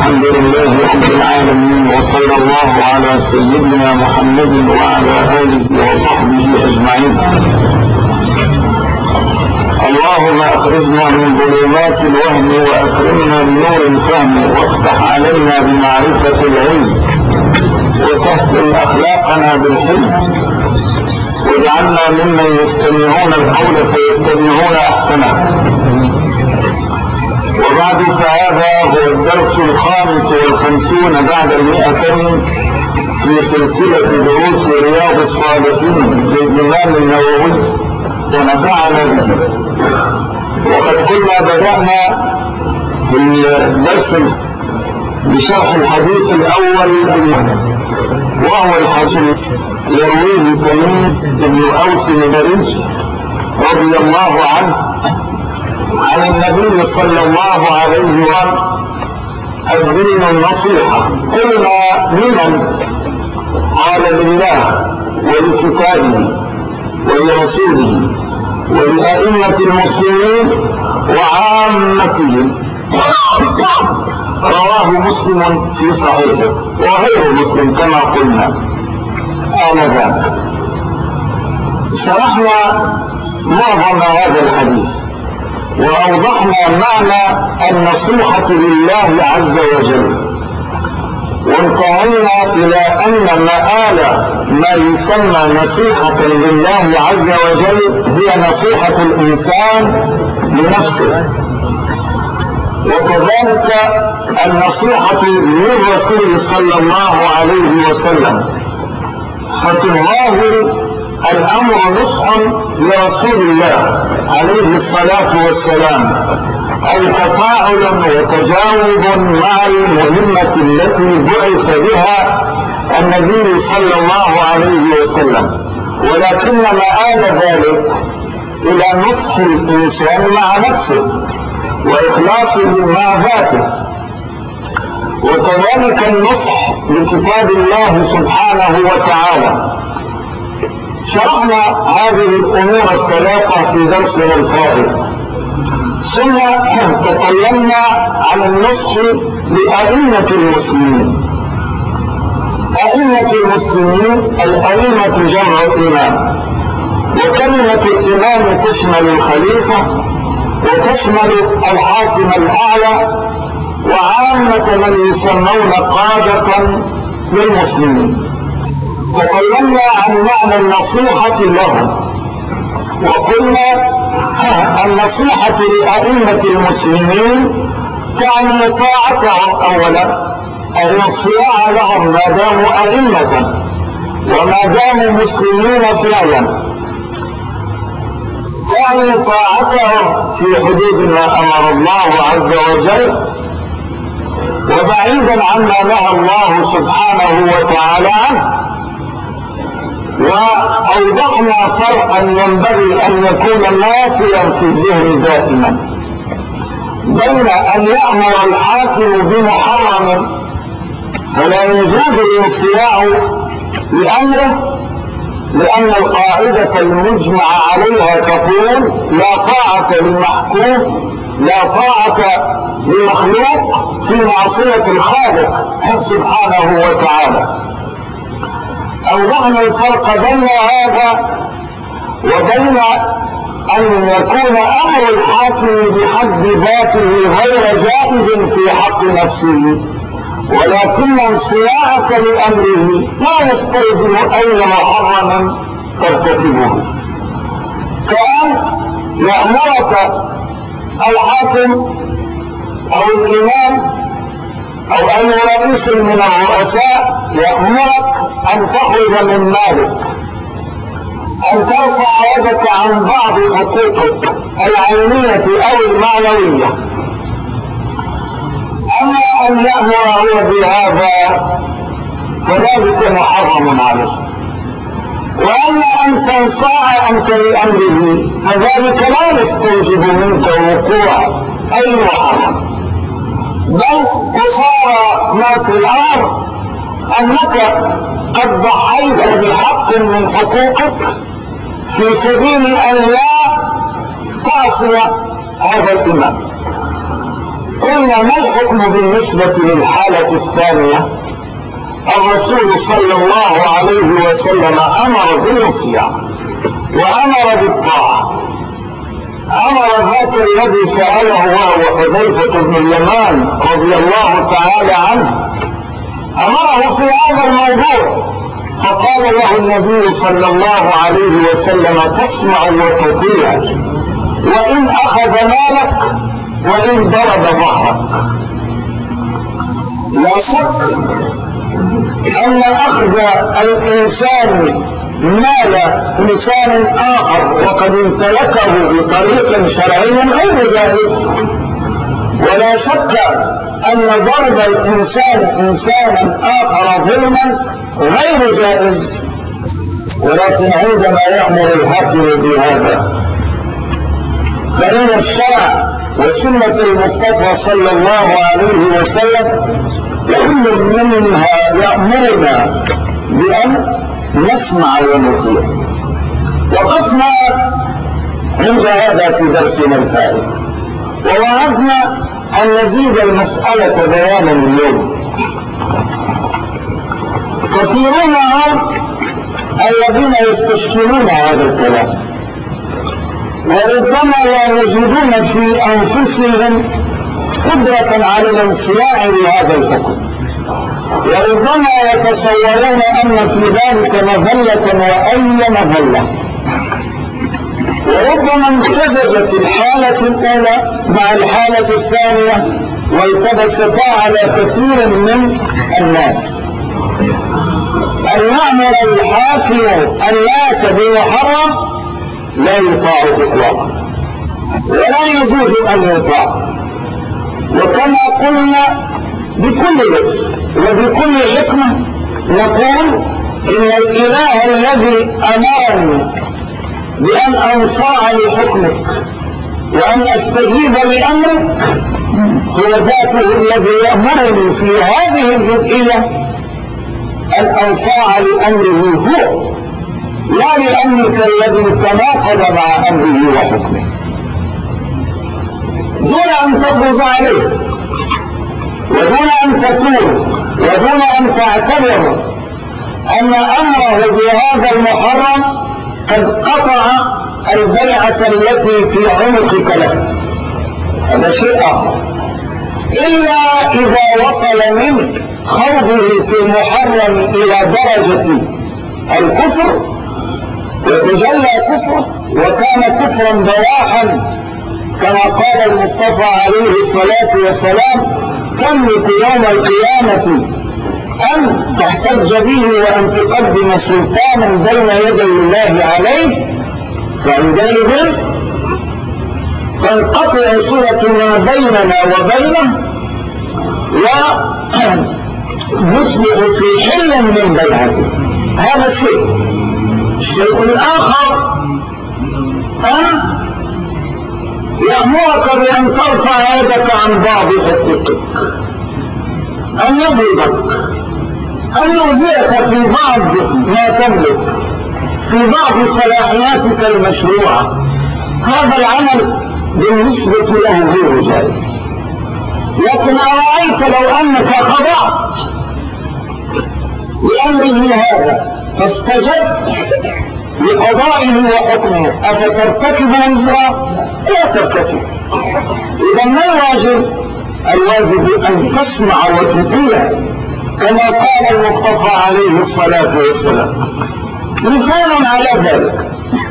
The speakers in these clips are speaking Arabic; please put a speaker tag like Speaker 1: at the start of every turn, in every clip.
Speaker 1: الحمد لله رب العالمين، وصلى الله على سيدنا محمد وعلى آله وصحبه أجمعين. اللهم أخرجنا من ظلمات الوهم وأكرمنا بنور الفهم، وافتح علينا بمعرفة العلم، وسهل أخلاقنا بالحلم، واجعلنا ممن يستمعون القول فيتبعون أحسنه. وبعد، فهذا هو الدرس 55 بعد 100 في سلسلة دروس رياض الصالحين للإمام النووي، ونفعنا به. وقد كنا بدأنا في الدرس بشرح الحديث الأول، وهو الحديث يرويه تميم بن أوس الداري رضي الله عنه عن النبي صلى الله عليه وسلم: الدين النصيحة. قلنا: لمن؟ قال: لله ولكتابه ولرسوله ولأئمة المسلمين وعامتهم. رواه مسلم في صحيحه، وغير مسلم كما قلنا آنذاك. شرحنا معظم هذا الحديث، وأوضحنا معنى النصيحة لله عز وجل، وانتهينا إلى أن مآل ما يسمى نصيحة لله عز وجل هي نصيحة الإنسان لنفسه، وكذلك النصيحة للرسول صلى الله عليه وسلم. ففي الظاهر الأمر نصح لرسول الله عليه الصلاة والسلام، أي تفاعل وتجاوب مع المهمة التي بعث بها النبي صلى الله عليه وسلم، ولكن مآل ذلك إلى نصح الإنسان مع نفسه وإخلاصه مع ذاته، وكذلك النصح لكتاب الله سبحانه وتعالى. شرحنا هذه الأمور الثلاثة في درسنا الفائت، ثم تكلمنا عن النصح لأئمة المسلمين. أئمة المسلمين، الأئمة جمع إمام، وكلمة الإمام تشمل الخليفة وتشمل الحاكم الأعلى وعامة من يسمون قادة للمسلمين. تكلمنا عن معنى النصيحة لهم، وقلنا النصيحة لأئمة المسلمين تعني طاعتهم أولا، أي الانصياع لهم ما داموا أئمة وما داموا مسلمين فعلا، تعني طاعتهم في حدود ما أمر الله عز وجل وبعيدا عما نهى الله سبحانه وتعالى عنه. وأوضحنا فرقا ينبغي أن يكون ناصيا في الذهن دائما بين أن يأمر الحاكم بمحرم فلا يجوز الانصياع لأمره، لأن القاعدة المجمع عليها تقول: لا طاعة للمحكوم، لا طاعة للمخلوق في معصية الخالق سبحانه وتعالى. أوضحنا الفرق بين هذا وبين أن يكون أمر الحاكم بحد ذاته غير جائز في حق نفسه، ولكن انصياعك لأمره لا يستلزم أي محرم ترتكبه. كأن يأمرك الحاكم أو الإمام أو أي رئيس من الرؤساء يأمرك أن تخرج من مالك، أن ترفع يدك عن بعض حقوقك العينية أو المعنوية. أما أن يأمر هو بهذا فذلك محرم عليه، وأما أن تنصاع أنت لأمره فذلك لا يستوجب منك وقوع أي محرم، بل وصار ما في الأمر أنك قد ضحيت بحق من حقوقك في سبيل أن لا تعصي هذا الإمام. قلنا ما الحكم بالنسبة للحالة الثانية؟ الرسول صلى الله عليه وسلم أمر بالنصيحة وأمر بالطاعة. أمر ذاك الذي سأله وهو حذيفة بن اليمان رضي الله تعالى عنه، أمره في هذا الموضوع فقال له النبي صلى الله عليه وسلم: تسمع وتطيع وإن أخذ مالك وإن ضرب ظهرك. لا شك أن أخذ الإنسان مال إنسان آخر وقد امتلكه بطريق شرعي غير جائز، ولا شك أن ضرب الإنسان إنسانا آخر ظلما غير جائز، ولكن عندما يأمر الحاكم بهذا فإن الشرع وسنة المصطفى صلى الله عليه وسلم كل منها يأمرنا بأن نسمع ونطيع. وقفنا عند هذا في درسنا الفائت، ووعدنا أن نزيد المسألة بيانا اليوم. كثيرون الذين يستشكلون هذا الكلام وربما لا يجدون في أنفسهم قدرة على الانصياع لهذا الحكم، وربما يتصورون أن في ذلك مذلة وأي مذلة، وربما امتزجت الحالة الأولى مع الحالة الثانية والتبستا على كثير من الناس. أن يأمر الحاكم الناس بمحرم لا يطاع إطلاقا ولا يجوز أن يطاع. وكما قلنا بكل لطف وبكل حكمة نقول إن الإله الذي أمرني بأن أنصاع لحكمك وأن أستجيب لأمرك هو ذاته الذي يأمرني في هذه الجزئية أن أنصاع لأمره هو، لا لأمرك الذي تناقض مع أمره وحكمه، دون أن تفرض عليه ودون أن تثور ودون أن تعتبر أن أمره بهذا المحرم قد قطع البيعة التي في عنقك له. هذا شيء آخر، إلا إذا وصل منك خوضه في المحرم إلى درجة الكفر وتجلى كفره وكان كفرا بواحا كما قال المصطفى عليه الصلاة والسلام: تملك يوم القيامة أن تحتج به وأن تقدم سلطانا بين يدي الله عليه، فعندئذ تنقطع صلة ما بيننا وبينه ونصبح في حل من بيعته. هذا الشيء الآخر أن يأمرك بأن ترفع يدك عن بعض حقوقك، أن يضربك، أن يؤذيك في بعض ما تملك، في بعض صلاحياتك المشروعة. هذا العمل بالنسبة له غير جائز. لكن أرأيت لو أنك خضعت لأمره هذا فاستجبت لقضائه وحكمه، أفترتكب وزرا؟ لا ترتكب. إذا ما الواجب؟ الواجب أن تسمع وتطيع كما قال المصطفى عليه الصلاة والسلام. مثال على ذلك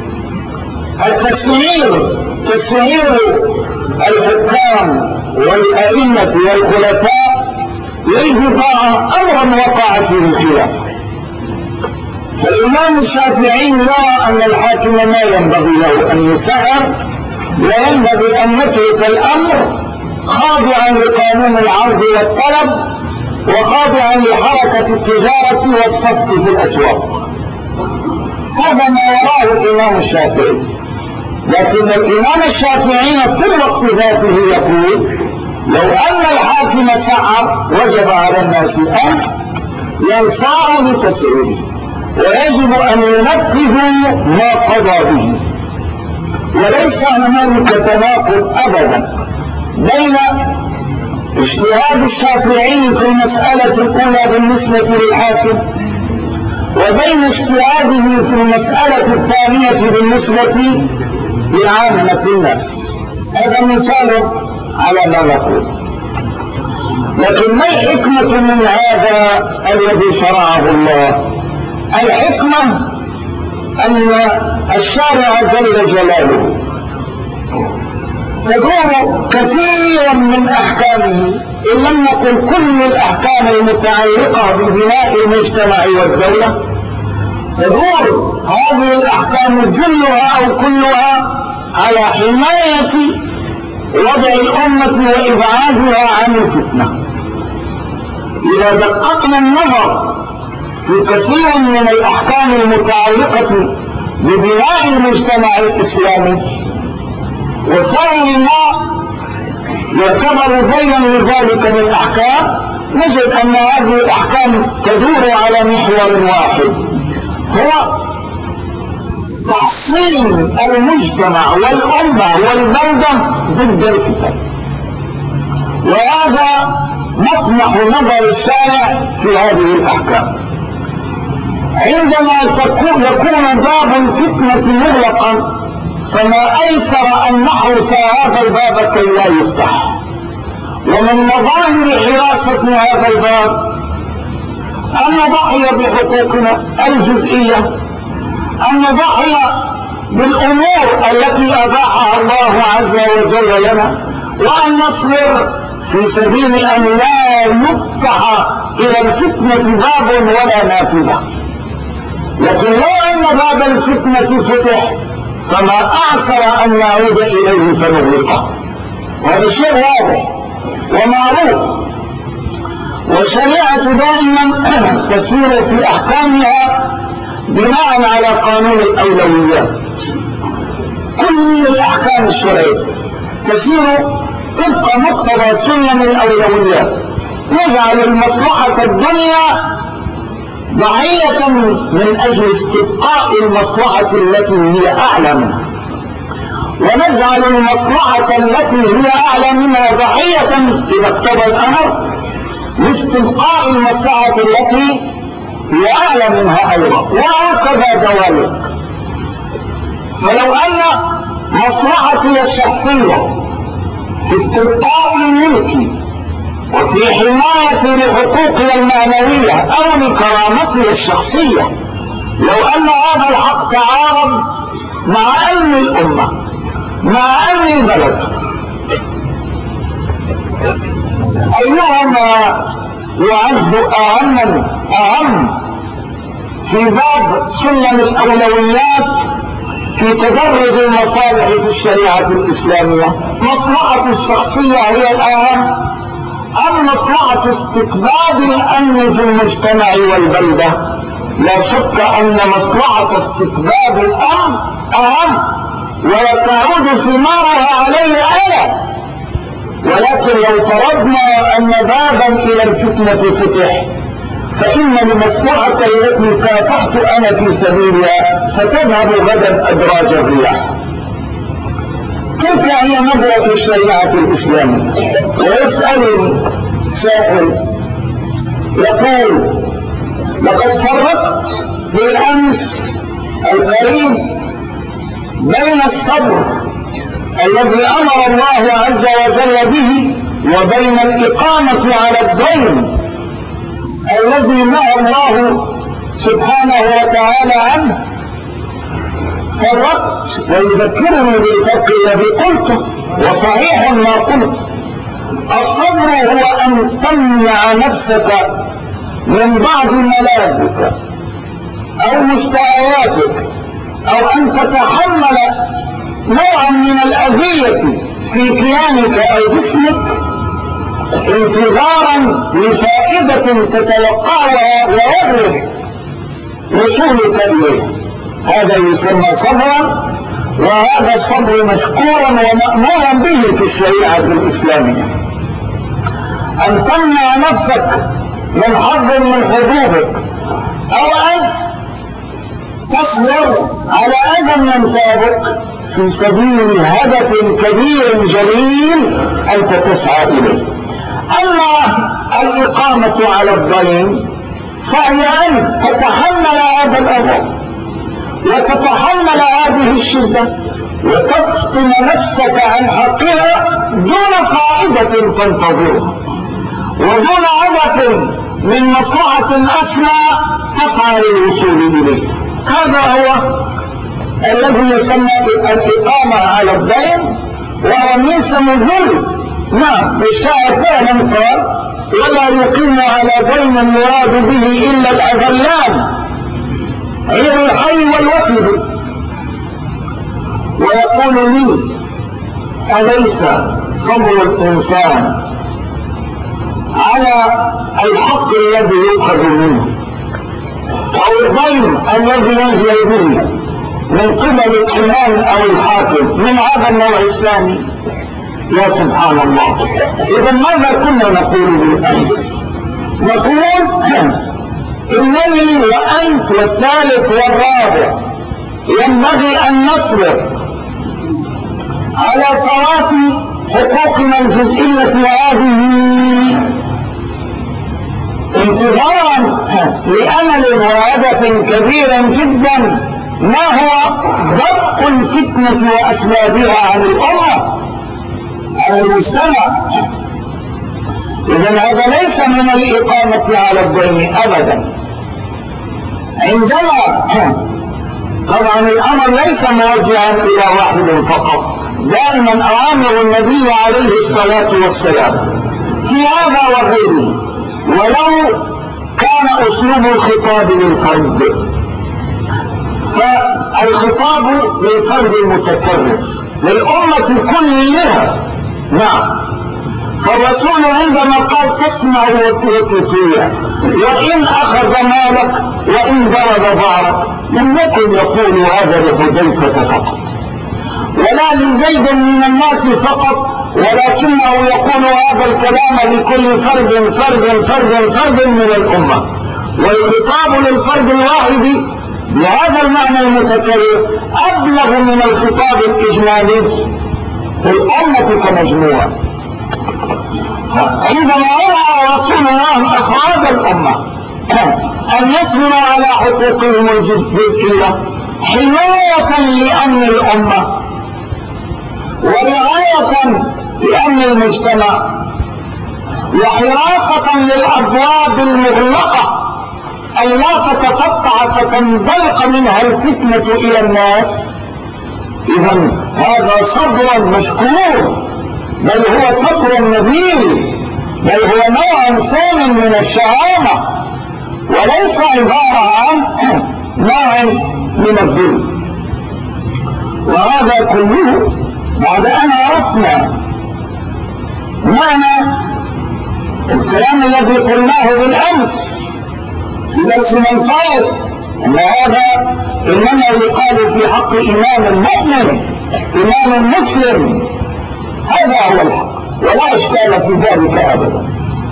Speaker 1: تسعير الحكام والأئمة والخلفاء للبضاعة أمرا وقع فيه الخلاف. فالإمام الشافعي يرى أن الحاكم ما ينبغي له أن يسعر، وينبغي أن يترك الأمر خاضعا لقانون العرض والطلب وخاضعا لحركة التجارة والصفق في الأسواق. هذا ما يراه الإمام الشافعي. لكن الإمام الشافعي في الوقت ذاته يقول لو أن الحاكم سعر وجب على الناس أن ينصاعوا لتسعيره، ويجب أن ينفذوا ما قضى به. وليس هنالك تناقض أبدا بين اجتهاد الشافعي في المسألة الأولى بالنسبة للحاكم وبين اجتهاده في المسألة الثانية بالنسبة لعامة الناس. هذا مثال على ما نقول. لكن ما الحكمة من هذا الذي شرعه الله؟ الحكمة أن الشارع جل جلاله تدور كثيرا من أحكامه، إن لم نقل كل الأحكام المتعلقة ببناء المجتمع والدولة، تدور هذه الأحكام جلها أو كلها على حماية وضع الأمة وإبعادها عن الفتنة. إذا دققنا النظر في كثير من الأحكام المتعلقة ببناء المجتمع الإسلامي وسائر ما يعتبر ذيلا لذلك من أحكام، نجد أن هذه الأحكام تدور على محور واحد، هو تحصين المجتمع والأمة والبلدة ضد الفتن. وهذا مطمح نظر الشارع في هذه الأحكام. عندما يكون باب الفتنة مغلقا فما أيسر أن نحرس هذا الباب كي لا يفتح. ومن مظاهر حراسة هذا الباب أن نضحي بحقوقنا الجزئية، أن نضحي بالأمور التي أباحها الله عز وجل لنا، وأن نصبر في سبيل أن لا يفتح إلى الفتنة باب ولا نافذة. لكن لو أن باب الفتنة فتح فما أعسر أن نعود إليه فنغلقه. وهذا شيء واضح ومعروف. والشريعة دائما تسير في أحكامها بناء على قانون الأولويات. كل الأحكام الشرعية تسير طبق مقتضى سلم الأولويات، نجعل المصلحة الدنيا ضحية من أجل استبقاء المصلحة التي هي أعلى منها، ونجعل المصلحة التي هي أعلى منها ضحية إذا اقتضى الأمر لاستبقاء المصلحة التي هي أعلى منها أيضا، وهكذا دواليك. فلو أن مصلحتي الشخصية في استبقاء ملكي وفي حماية لحقوقي المعنوية أو لكرامتي الشخصية، لو أن هذا الحق تعارض مع أمن الأمة مع أمن البلد، أيهما يعد أهم في باب سلم الأولويات في تدرج المصالح في الشريعة الإسلامية؟ مصلحة الشخصية هي الأهم أم مصلحة استتباب الأمن في المجتمع والبلدة؟ لا شك أن مصلحة استتباب الأمن أهم ويتعود ثمارها عليه أعلى. ولكن لو فرضنا أن بابا إلى الفتنة فتح فإن المصلحة التي كافحت أنا في سبيلها ستذهب غدا أدراج الرياح. تلك هي نظرة الشريعة الإسلامية. ويسألني سائل يقول: لقد فرقت بالأمس القريب بين الصبر الذي أمر الله عز وجل به وبين الإقامة على الدين الذي نهى الله سبحانه وتعالى عنه. فرقت ويذكرني بالفرق الذي قلته، وصحيح ما قلت. الصبر هو أن تمنع نفسك من بعض ملاذك أو مشتهياتك، أو أن تتحمل نوعا من الأذية في كيانك أو جسمك انتظارا لفائدة تتلقاها ويغلق وصولك إليها. هذا يسمى صبرا، وهذا الصبر مشكورا ومأمورا به في الشريعة الإسلامية. أن تمنع نفسك من حظ من حظوظك، أو أن تصبر على أذى ينتابك في سبيل هدف كبير جليل أنت تسعى إليه. أما الإقامة على الضيم فهي أن تتحمل هذا الأذى وتتحمل هذه الشدة وتفطم نفسك عن حقها دون فائدة تنتظرها ودون هدف من مصلحة أسمى تسعى للوصول إليه. هذا هو الذي يسمى الإقامة على الدين، وهو ليس مذل. نعم الشاعر فعلا قال: ولا يقيم على دين المراد به إلا الأذلان غير الحي والوكيل. ويقول لي: أليس صبر الإنسان على الحق الذي يؤخذ منه أو الدين الذي ينزل به من قبل الإمام أو الحاكم من هذا النوع الثاني؟ يا سبحان الله. إذا ماذا كنا نقول بالأمس؟ نقول إنني وأنت والثالث والرابع ينبغي أن نصبر على فوات حقوقنا الجزئية هذه انتظارا لأمل وهدف كبير جدا، ما هو درء الفتنة وأسبابها عن الأمة عن المجتمع. إذن هذا ليس من الإقامة على الدين أبدا. عندما طبعا الأمر ليس موجها إلى واحد فقط، دائما أوامر النبي عليه الصلاة والسلام في هذا وغيره، ولو كان أسلوب الخطاب للفرد، فالخطاب للفرد المتكرر للأمة كلها. نعم، فالرسول عندما قال: تسمع وتطيع وإن أخذ مالك وإن ضرب ظهرك، لم يكن يقول هذا لحذيفة فقط ولا لزيد من الناس فقط، ولكنه يقول هذا الكلام لكل فرد فرد فرد فرد من الأمة. والخطاب للفرد الواحد بهذا المعنى المتكرر أبلغ من الخطاب الإجمالي الأمة كمجموعة. فعندما رأى رسول الله أفراد الأمة أن يصبروا على حقوقهم الجزئية حماية لأمن الأمة ورعاية لأمن المجتمع وحراسة للأبواب المغلقة ألا تتفتح فتندلق منها الفتنة إلى الناس، إذن هذا صبر مشكور، بل هو صبر نبيل، بل هو نوع ثاني من الشهامة، وليس عبارة عن نوع من الذل. وهذا كله بعد أن عرفنا معنى الكلام الذي قلناه بالأمس في درسنا الفائت، أن هذا إنما يقال في حق إمام المؤمن إمام مسلم. هذا هو الحق ولا إشكال في ذلك أبدا.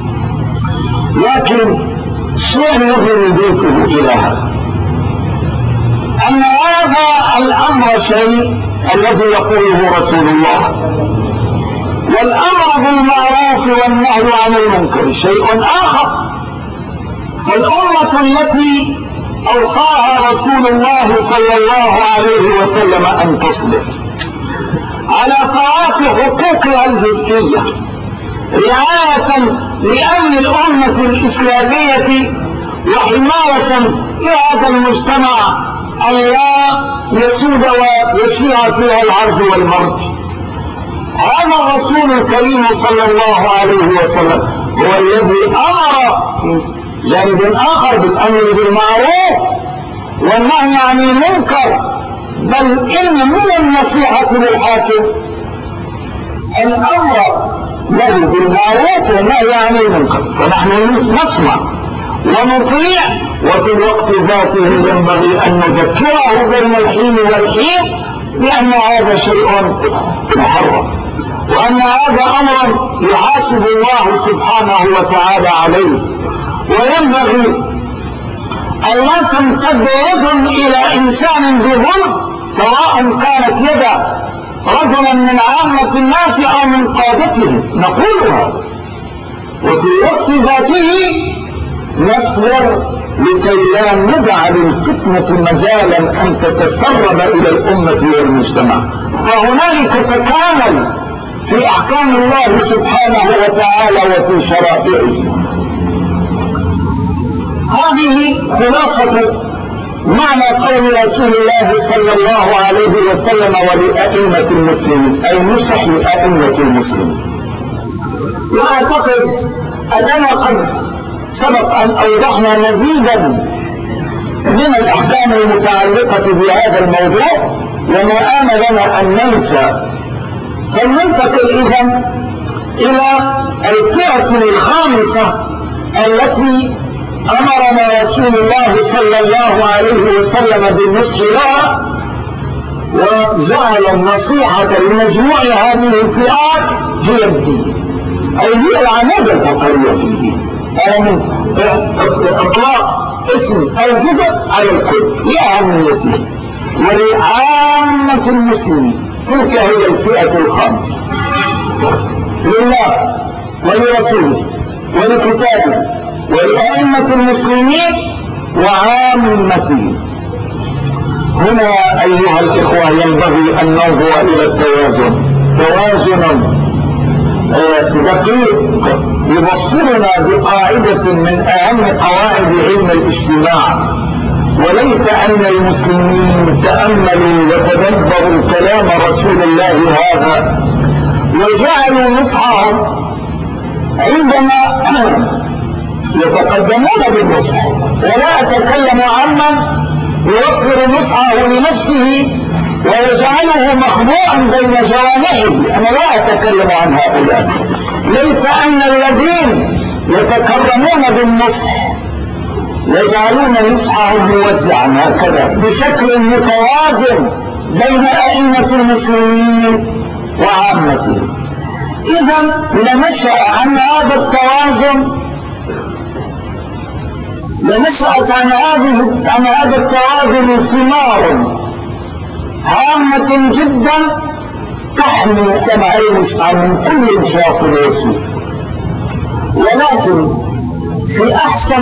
Speaker 1: لكن الشيء الذي نضيفه إلى هذا أن هذا الأمر شيء الذي يقوله رسول الله، والأمر بالمعروف والنهي عن المنكر شيء آخر. فالأمة التي أوصاها رسول الله صلى الله عليه وسلم أن تصبر على فوات حقوقها الجزئية رعاية لأمن الأمة الإسلامية وحماية لهذا المجتمع أن لا يسود ويشيع فيها العرج والمرج. هذا الرسول الكريم صلى الله عليه وسلم هو الذي أمر في جانب آخر بالأمر بالمعروف والنهي عن المنكر، بل إن من النصيحة للحاكم الأمر له بالمعروف والنهي عن المنكر، فنحن نسمع ونطيع، وفي الوقت ذاته ينبغي أن نذكره بين الحين والحين بأن هذا شيء محرم، وأن هذا أمر يحاسب الله سبحانه وتعالى عليه. وينبغي أن لا تمتد يد إلى إنسان بظلم، سواء كانت يد رجلا من عامة الناس أو من قادتهم، نقول هذا. وفي وفي وقت ذاته نصبر لكي لا ندع للفتنة مجالا أن تتسرب إلى الأمة والمجتمع. فهنالك تكامل في أحكام الله سبحانه وتعالى وفي شرائعه. هذه خلاصة معنى قول رسول الله صلى الله عليه وسلم ولأئمة المسلمين، أي نصح لأئمة المسلمين. وأعتقد أننا قد سبق أن أوضحنا مزيدا من الأحكام المتعلقة بهذا الموضوع، وما آن لنا أن ننسى. فلننتقل إذن إلى الفئة الخامسة التي أمرنا رسول الله صلى الله عليه وسلم بالنصح لها، وجعل النصيحة لمجموع هذه الفئات هي الدين، أي هي العمود الفقرية في الدين. هذا من إطلاق اسم الجزء على الكل لأهميته ولعامة المسلمين. تلك هي الفئة الخامسة، لله ولرسوله ولكتابه ولأئمة المسلمين وعامته. هنا أيها الإخوة ينبغي أن ننظر إلى التوازن، توازنا دقيق يبصرنا بقاعدة من أهم قواعد علم الاجتماع. وليت أن المسلمين تأملوا وتدبروا كلام رسول الله هذا وجعلوا نصحهم عندما يتقدمون بالنصح. ولا أتكلم عمن يوفر نصحه لنفسه ويجعله مخبوءا بين جوانحه، أنا لا أتكلم عن هؤلاء. ليت أن الذين يتكرمون بالنصح يجعلون نصحهم موزعا هكذا بشكل متوازن بين أئمة المسلمين وعامتهم. إذا لنشأ عن هذا التوازن، لنشأت عن هذا التوازن ثمار هامة جدا تحمي المجتمع من كل انحراف وسوء. ولكن في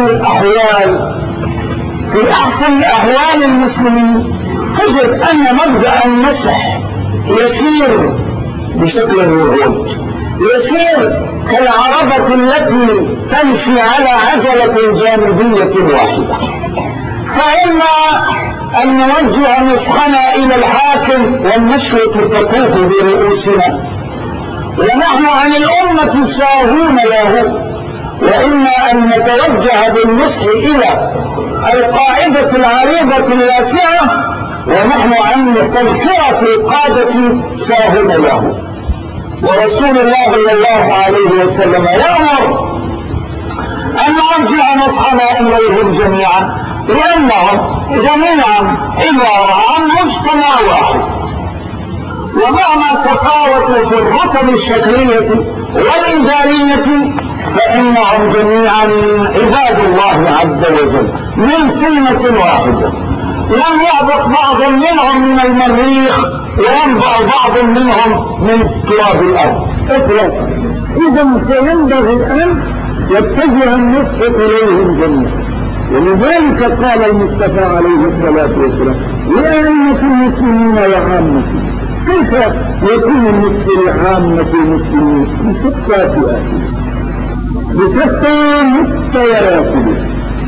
Speaker 1: أحسن أحوال المسلمين تجد أن مبدأ النصح يسير بشكل موجود، يسير كالعربة التي تمشي على عجلة جانبية واحدة. فإما أن نوجه نصحنا إلى الحاكم والنشوة تطوف برؤوسنا ونحن عن الأمة ساهون له، وإما أن نتوجه بالنصح إلى القاعدة العريضة الواسعة ونحن عن تذكرة القادة ساهون له. ورسول الله صلى الله عليه وسلم يأمر أن نوجه نصحنا إليهم جميعا، لأنهم جميعا عبارة عن مجتمع واحد، ومهما تفاوتوا في الرتب الشكلية والإدارية فإنهم جميعا عباد الله عز وجل من طينة واحدة. لم يهبط بعض منهم من المريخ وينبع بعض منهم من تراب الأرض إطلاقا. إذا فينبغي أن يتجه النصح إليهم جميعا. ولذلك قال المصطفى عليه الصلاة والسلام لأئمة المسلمين وعامتهم. كيف يكون النصح لعامة المسلمين؟ بشتى فئاتهم، بشتى مستوياتهم.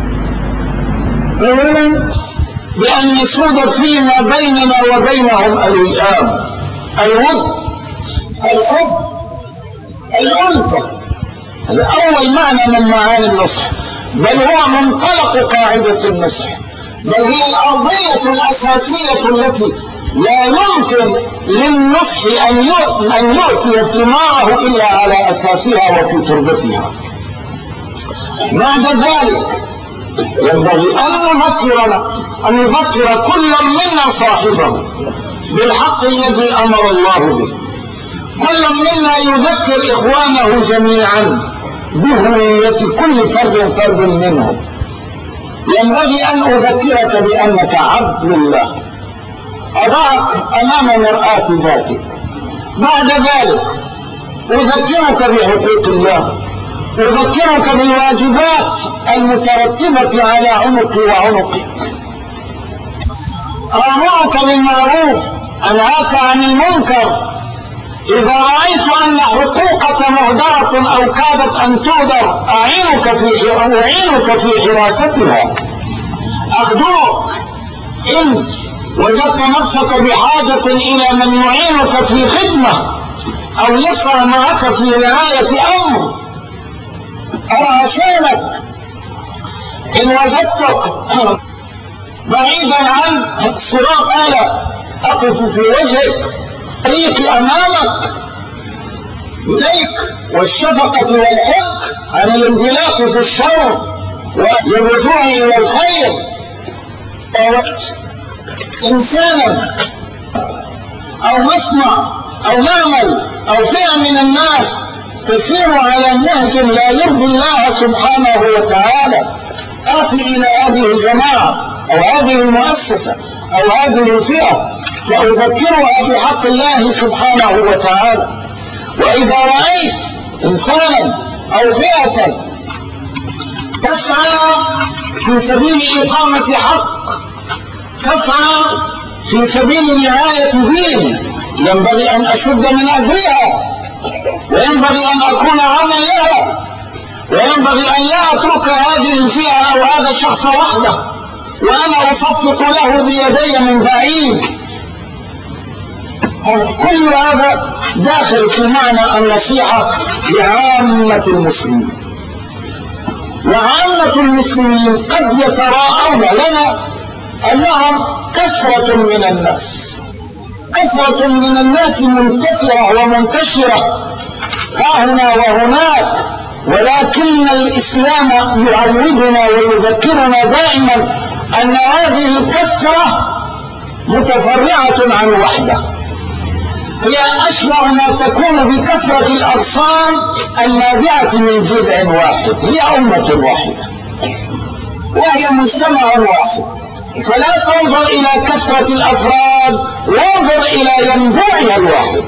Speaker 1: أولا بأن يسود فيما بيننا وبينهم الوئام، الود، الحب، الألفة. هذا أول معنى من معاني النصح، بل هو منطلق قاعدة النصح، بل هي الأرضية الأساسية التي لا يمكن للنصح أن يؤتي ثماره إلا على أساسها وفي تربتها. بعد ذلك ينبغي أن نذكر كل منا صاحبه بالحق الذي أمر الله به. كل منا يذكر إخوانه جميعا بهوية كل فرد منهم. ينبغي أن أذكرك بأنك عبد الله، أضعك أمام مرآة ذاتك. بعد ذلك أذكرك بحقوق الله أذكرك بالواجبات المترتبة على عنقي وعنقك. آمرك بالمعروف أنهاك عن المنكر. إذا رأيت أن حقوقك مهدرة أو كادت أن تهدر أعينك في حراستها. أخدمك إن وجدت نفسك بحاجة إلى من يعينك في خدمة أو يسعى معك في رعاية أمر. أرى شانك إن وجدتك بعيدا عن صراط أقف في وجهك طريقي أمامك إليك والشفقة والحب عن الانزلاق في الشر والرجوع إلى الخير. ووقت إنسانا أو مصنع أو معمل أو فئة من الناس تسير على نهج لا يرضي الله سبحانه وتعالى، آتي إلى هذه الجماعة أو هذه المؤسسة أو هذه الفئة فأذكرها بحق الله سبحانه وتعالى. وإذا رأيت إنسانا أو فئة تسعى في سبيل إقامة حق، تسعى في سبيل رعاية دين، ينبغي أن أشد من أزرها، وينبغي أن أكون عونا لها، وينبغي أن لا أترك هذه الفئة أو هذا الشخص وحده وأنا أصفق له بيدي من بعيد. كل هذا داخل في معنى النصيحة لعامة المسلمين. وعامة المسلمين قد يتراءون لنا أنهم كثرة من الناس، كثرة من الناس منتشرة ومنتشرة ها هنا وهناك، ولكن الإسلام يعودنا ويذكرنا دائما أن هذه الكثرة متفرعة عن وحدة، هي أشبه ما تكون بكثرة الأغصان النابعة من جذع واحد، هي أمة واحدة وهي مجتمع واحد. فلا تنظر إلى كثرة الأفراد، وانظر إلى ينبوعها الواحد.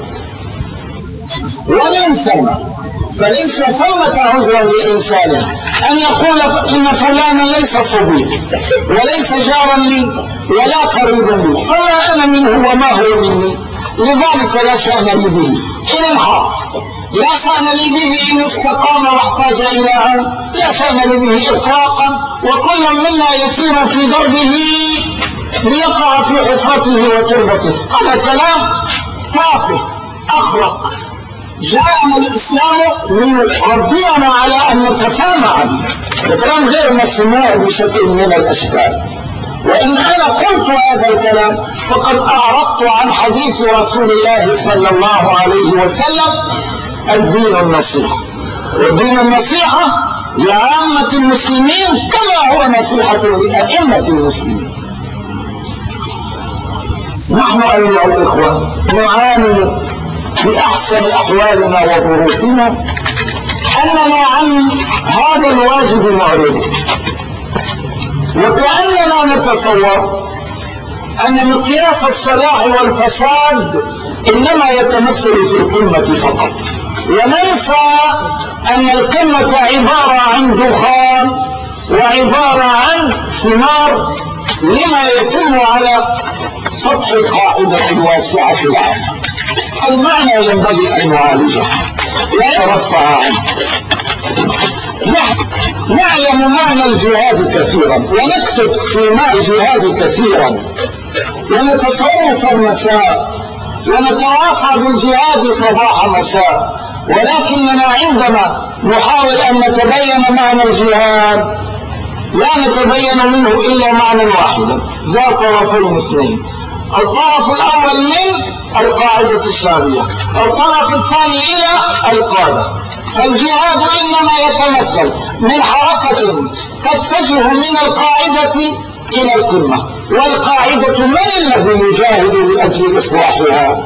Speaker 1: ومن ثم فليس ثمة عذرا لإنسان أن يقول إن فلانا ليس صديق وليس جارا لي ولا قريبا لي، فما أنا منه وما هو مني، لذلك لا شأن لي به إن انحرف، لا شأن لي به إن استقام واحتاج إلى عون، لا شأن لي به إطلاقا، وكل منا يسير في دربه ليقع في حفرته وتربته. هذا كلام تافه أخرق. جاءنا الإسلام ليربينا على أن نتسامع به، الكلام غير مسموع بشكل من الأشكال. وإن أنا قلت هذا الكلام فقد أعرضت عن حديث رسول الله صلى الله عليه وسلم: الدين النصيحة. والدين النصيحة لعامة المسلمين كما هو نصيحة لأئمة المسلمين. نحن أيها الإخوة نعاني في أحسن أحوالنا وظروفنا أننا عن هذا الواجب معرض، وكأننا نتصور أن مقياس الصلاح والفساد إنما يتمثل في القمة فقط، وننسى أن القمة عبارة عن دخان وعبارة عن ثمار لما يتم على سطح القاعدة الواسعة العامة. المعنى ينبغي أن نعالجه ويرفع عنه. نعلم معنى الجهاد كثيرا ونكتب في معنى الجهاد كثيرا ونتصوف المساء ونتواصى بالجهاد صباح مساء، ولكننا عندما نحاول أن نتبين معنى الجهاد لا نتبين منه إلا معنى واحدا ذا طرفين اثنين: الطرف الأول من القاعدة الشرعية، الطرف الثاني إلى القادة. فالجهاد إنما يتمثل من حركة تتجه من القاعدة إلى القمة، والقاعدة من الذي يجاهد لأجل إصلاحها؟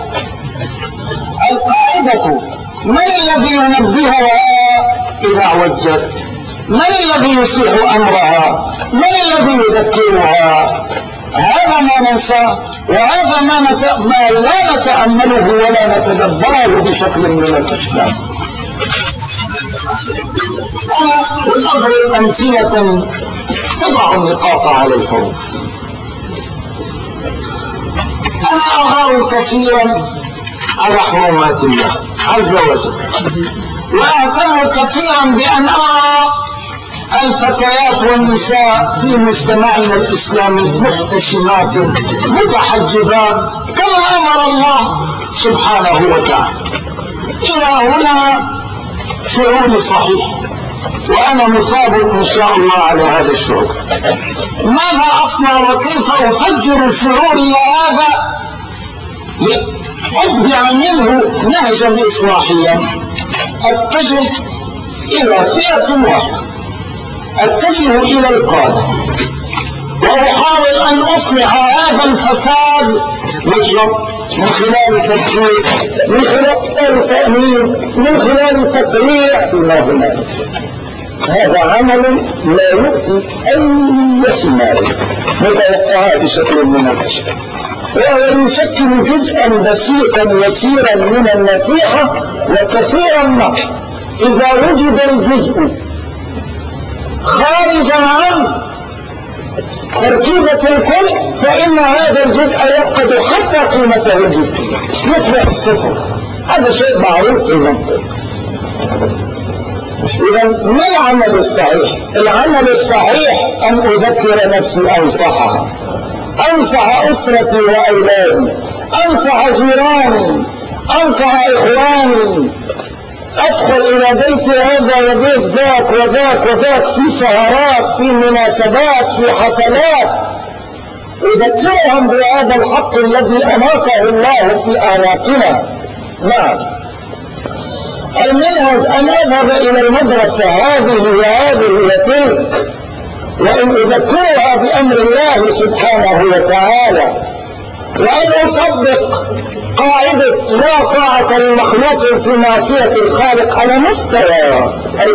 Speaker 1: القاعدة من الذي ينبهها إذا عوجت؟ من الذي يصلح أمرها؟ من الذي يذكرها؟ هذا ما ننسى، وهذا ما لا نتأمله ولا نتدبره بشكل من الأشكال. أنا أضرب أمثلة تضع النقاط على الحروف. أنا أغار كثيرا على حرمات الله عز وجل، وأهتم كثيرا بأن أرى الفتيات والنساء في مجتمعنا الإسلامي محتشمات متحجبات كما أمر الله سبحانه وتعالى. إلى هنا شعوري صحيح، وأنا مصاب إن شاء الله على هذا الشعور. ماذا أصنع وكيف أفجر شعوري هذا لأبدع منه نهجا إصلاحيا؟ أتجه إلى فئة واحدة، أتجه إلى القادة، وأحاول أن أصلح هذا الفساد من خلال تفكير، من خلال تأمين، من خلال تقريع بما هنالك. هذا عمل لا يؤتي أي ثمار متوقعة بشكل من الأشكال، وهو يشكل جزءا بسيطا يسيرا من النصيحة، وكثيرا ما إذا وجد الجزء خارجا عن تركيبة الكل فإن هذا الجزء يفقد حتى قيمته الجزئية، يصبح الصفر. هذا شيء معروف في المنطق. إذا ما العمل الصحيح؟ العمل الصحيح أن أذكر نفسي، أنصحها، أنصح أسرتي وأولادي، أنصح جيراني، أنصح إخواني، أدخل إلى بيت هذا وبيت ذاك وذاك وذاك في سهرات، في مناسبات، في حفلات، أذكرهم بهذا الحق الذي أماته الله في أعناقنا. نعم، المنهج أن أذهب إلى المدرسة هذه وهذه وتلك، وأن أذكرها بأمر الله سبحانه وتعالى، وأن أطبق قاعدة لا طاعة لمخلوق في معصية الخالق على مستوى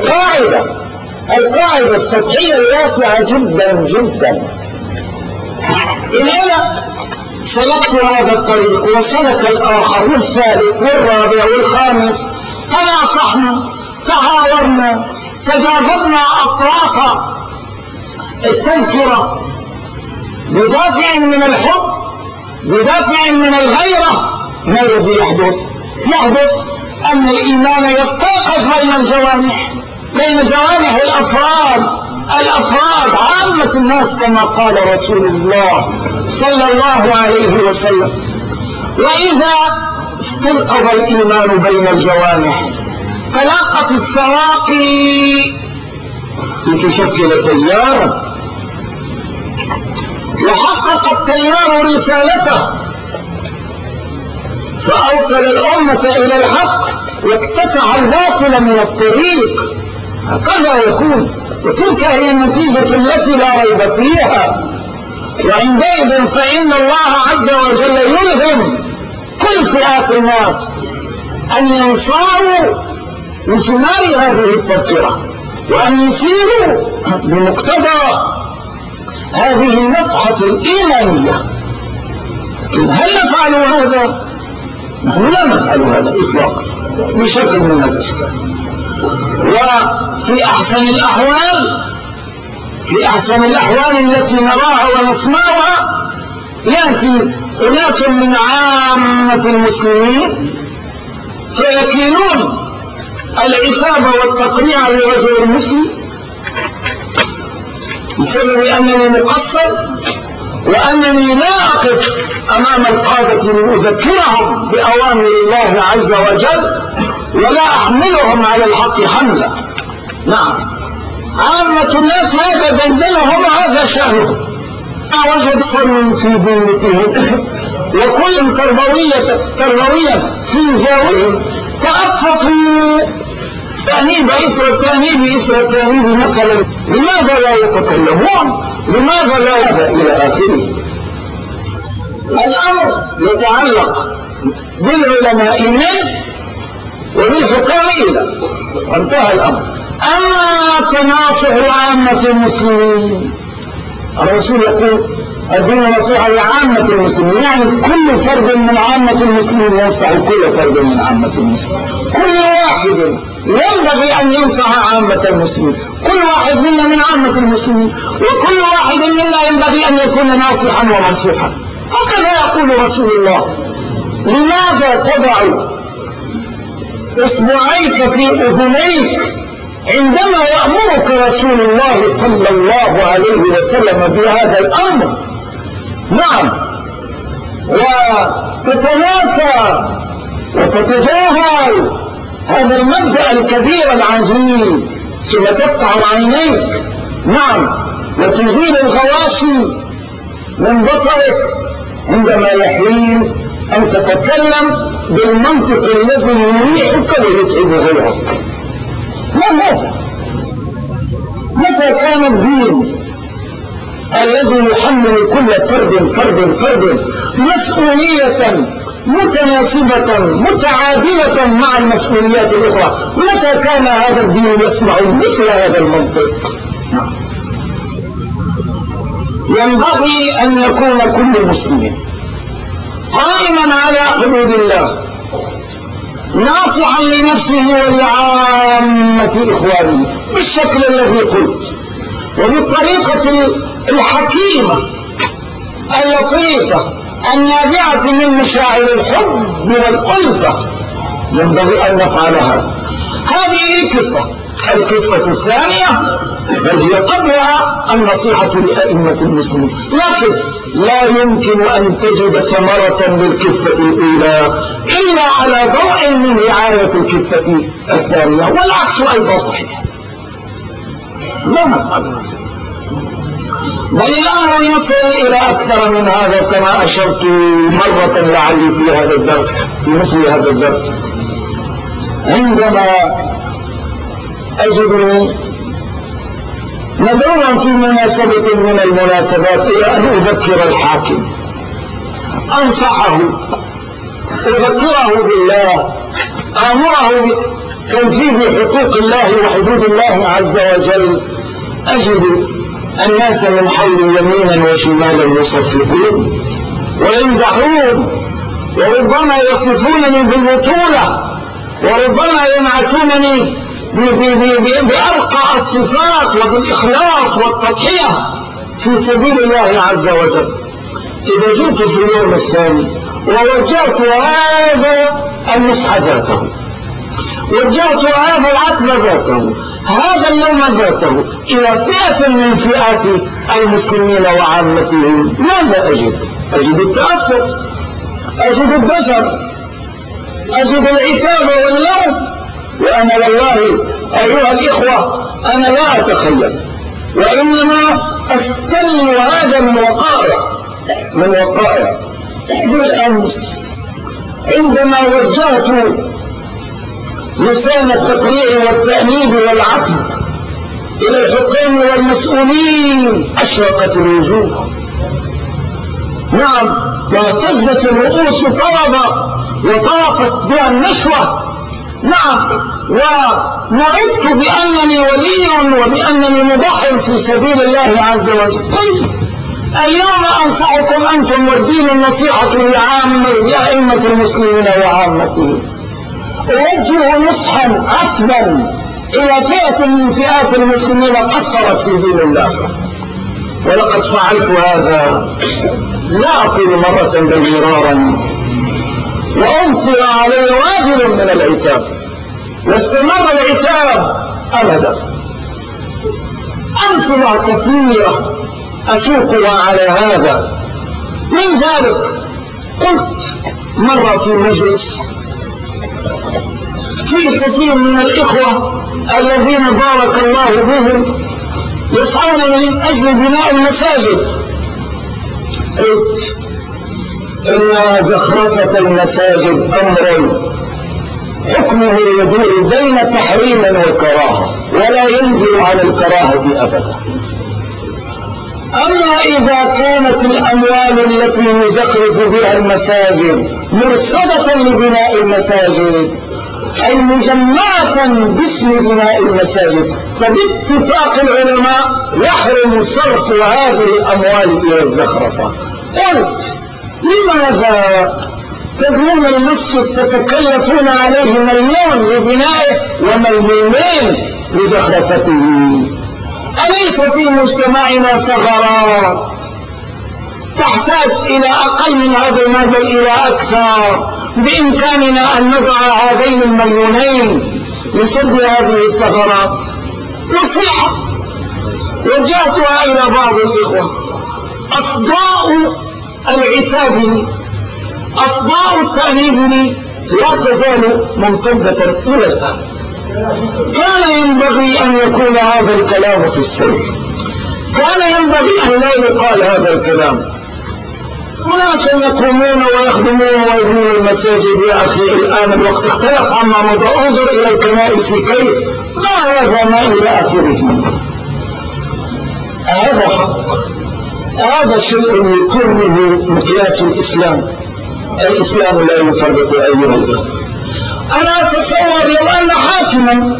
Speaker 1: القاعدة السطحية الواسعة جدا جدا. إن أنا سلكت هذا الطريق وسلك الآخر والثالث والرابع والخامس، تناصحنا، تحاورنا، تجاذبنا أطراف التذكرة بدافع من الحب، بدافع من الغيرة، ما الذي يحدث؟ يحدث أن الإيمان يستيقظ بين جوانح الأفراد عامة الناس كما قال رسول الله صلى الله عليه وسلم. وإذا استيقظ الإيمان بين الجوانح تلاقت السواقي لتشكل تيارا، وحقق التيار رسالته فأوصل الأمة إلى الحق واكتسح الباطل من الطريق. هكذا يكون، وتلك هي النتيجة التي لا ريب فيها. وعندئذ فإن الله عز وجل يلهم كل فئات الناس أن ينصاروا لثمار هذه التذكرة، وأن يسيروا بمقتضى هذه النفحة الإيمانية. هل نفعل هذا؟ نحن لا نفعل هذا إطلاقا بشكل من الأشكال. وفي أحسن الأحوال التي نراها ونسمعها يأتي أناس من عامة المسلمين فيكيلون العتاب والتقريع لرجل المسلم بسبب أنني مقصر، وأنني لا أقف أمام القادة لأذكرهم بأوامر الله عز وجل ولا أحملهم على الحق حملا. نعم، عامة الناس هذا بينهم، هذا شأنهم. وجد صل في بيوتهم وكل تربويا في زاوية تأففوا تأنيب إسر التأنيب مثلا. لماذا لا يتكلمون؟ لماذا لا هذا إلى آخره؟ الأمر يتعلق بالعلماء منه وبالحكام إلى، وانتهى الأمر. أما تناصح عامة المسلمين، الرسول يقول الدين نصيحة لعامة المسلمين، يعني كل فرد من عامة المسلمين ينصح كل فرد من عامة المسلمين. كل واحد ينبغي أن ينصح عامة المسلمين، كل واحد منا من عامة المسلمين، وكل واحد منا ينبغي أن يكون ناصحا ونصوحا. هكذا يقول رسول الله. لماذا تضع إصبعيك في أذنيك عندما يأمرك رسول الله صلى الله عليه وسلم بهذا الأمر؟ نعم، وتتناسى وتتجاهل هذا المبدأ الكبير العظيم، ثم تفتح عينيك، نعم، وتزيل الغواشي من بصرك عندما يحين أن تتكلم بالمنطق الذي يريحك ويتعب غيرك. ما هو؟ متى كان الدين الذي يحمل كل فرد مسؤولية متناسبة متعادلة مع المسؤوليات الأخرى، متى كان هذا الدين يسمع مثل هذا المنطق؟ ينبغي أن يكون كل مسلم قائما على حدود الله، ناصحا لنفسه ولعامة إخوانه بالشكل الذي قلت، وبالطريقة الحكيمة اللطيفة النابعة من مشاعر الحب والألفة. ينبغي أن نفعل هذه الكفة الثانية بل هي قبلها النصيحة لأئمة المسلمين، لكن لا يمكن أن تجد ثمرة للكفة الأولى إلا على ضوء من رعاية الكفة الثانية، والعكس أيضا صحيح. لا نفعل، بل الأمر يصل إلى أكثر من هذا كما أشرت مرة لعلي في مثل هذا الدرس، عندما أجدني مدعوا في مناسبة من المناسبات إلى أن أذكر الحاكم، أنصحه، أذكره بالله، آمره بتنفيذ حقوق الله وحدود الله عز وجل، أجد الناس من حولي يمينا وشمالا يصفقون ويمدحون، وربما يصفونني بالبطولة، وربما ينعتونني بأرقى الصفات وبالإخلاص والتضحية في سبيل الله عز وجل. إذا جئت في اليوم الثاني ووجهت هذا النصح ذاته، وجهت هذا العتب ذاته، هذا اللوم ذاته إلى فئة من فئات المسلمين وعامتهم، ماذا أجد؟ أجد التأثر، أجد الدجر، أجد العتاب واللوم. وأنا والله أيها الإخوة أنا لا أتخيل، وإنما أستل هذا من وقائع بالأمس عندما وجهت لسان التقريع والتأنيب والعتب إلى الحكام والمسؤولين أشرقت الوجوه، نعم، واهتزت الرؤوس طربا وطافت بها النشوة، نعم، ونعدت بأنني ولي وبأنني مضحي في سبيل الله عز وجل. طيب اليوم أنصحكم أنتم والدين النصيحة لأئمة المسلمين وعامتهم، أوجه نصحا عتبا إلى فئة من فئات المسلمين قصرت في دين الله، ولقد فعلت هذا لا أقول مرة بل مرارا، وأمطر علي وابل من العتاب، واستمر العتاب أبدا. أمثلة كثيرة أسوقها على هذا. من ذلك قلت مرة في مجلس في كثير من الإخوة الذين بارك الله بهم يسعون من أجل بناء المساجد، قلت إن زخرفة المساجد أمر حكمه يدور بين تحريم وكراهة ولا ينزل عن الكراهة أبدا. أما إذا كانت الأموال التي نزخرف بها المساجد مرصدة لبناء المساجد أي مجمعة باسم بناء المساجد، فباتفاق العلماء يحرم صرف هذه الأموال إلى الزخرفة. قلت لماذا تبنون المسجد تتكلفون عليه 1,000,000 لبنائه و2,000,000 لزخرفته. أليس في مجتمعنا ثغرات تحتاج إلى أقل من هذا المال إلى أكثر؟ بإمكاننا أن نضع هذين 2,000,000 لسد هذه الثغرات. نصيحة وجهتها إلى بعض الإخوة: أصداء العتاب لي، أصداء التأنيب لي لا تزال ممتدة إلى الآن. كان ينبغي أن يكون هذا الكلام في السر، كان ينبغي أن لا يقال هذا الكلام. أناس يقومون ويخدمون ويبنون المساجد. يا أخي الآن الوقت اختلف عما مضى، انظر إلى الكنائس كيف، ما هذا ما إلى آخره. هذا حق، هذا شيء يقره مقياس الإسلام. الإسلام لا يفرق أيها الإخوة. أنا أتصور لو أن حاكما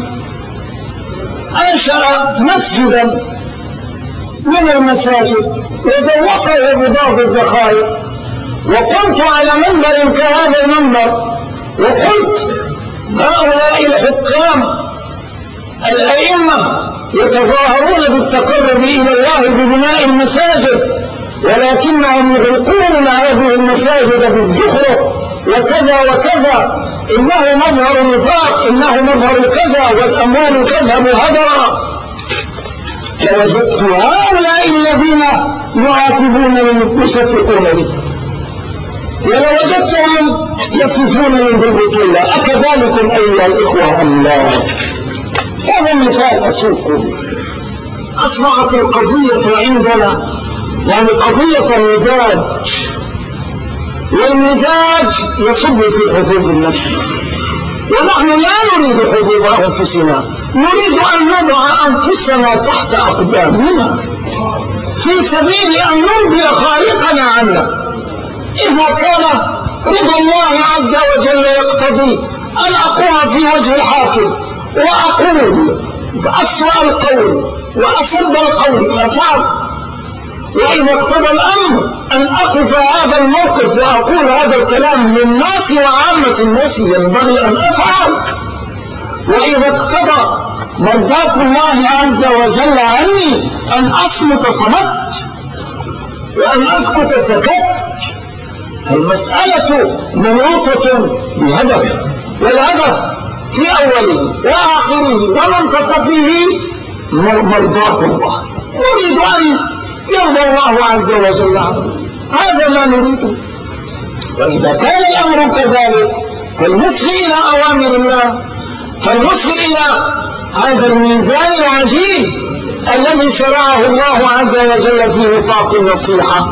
Speaker 1: أنشأ مسجدا من المساجد وزوقه ببعض الزخارف، وقمت على منبر كهذا المنبر وقلت: هؤلاء الحكام الأئمة يتظاهرون بالتقرب إلى الله ببناء المساجد، ولكنهم يغلقون هذه المساجد بالزخرف وكذا وكذا، إنه مظهر النفاق، إنه مظهر الكذا، والأموال تذهب هدرا. لوجدت هؤلاء الذين يعاتبونني يصفقون لي، ولوجدتهم يصفونني بالبطولة. أكذلكم أيها الإخوة أم لا؟ هذا مثال أسوقه. أصبحت القضية عندنا يعني قضية المزاج، والمزاج يصب في حظوظ النفس، ونحن لا نريد حظوظ أنفسنا، نريد أن نضع أنفسنا تحت أقدامنا في سبيل أن نرضي خالقنا عنا. إذا كان رضا الله عز وجل يقتضي أن أقوم في وجه الحاكم وأقول أسوأ القول وأشد القول أفعل، وإذا اقتضى الأمر أن أقف هذا الموقف وأقول هذا الكلام للناس وعامة الناس ينبغي أن أفعل، وإذا اقتضى مرضاة الله عز وجل عني أن أصمت صمت وأن أسكت سكت. المسألة منوطة بهدف، والهدف في أوله وآخره ومنتصفه مرضاة الله. نريد أن يرضى الله عز وجل عنه، هذا ما نريده. وإذا كان الأمر كذلك فالمصر إلى أوامر الله، فالمصر إلى هذا الميزان العجيب الذي شرعه الله عز وجل في نطاق النصيحة،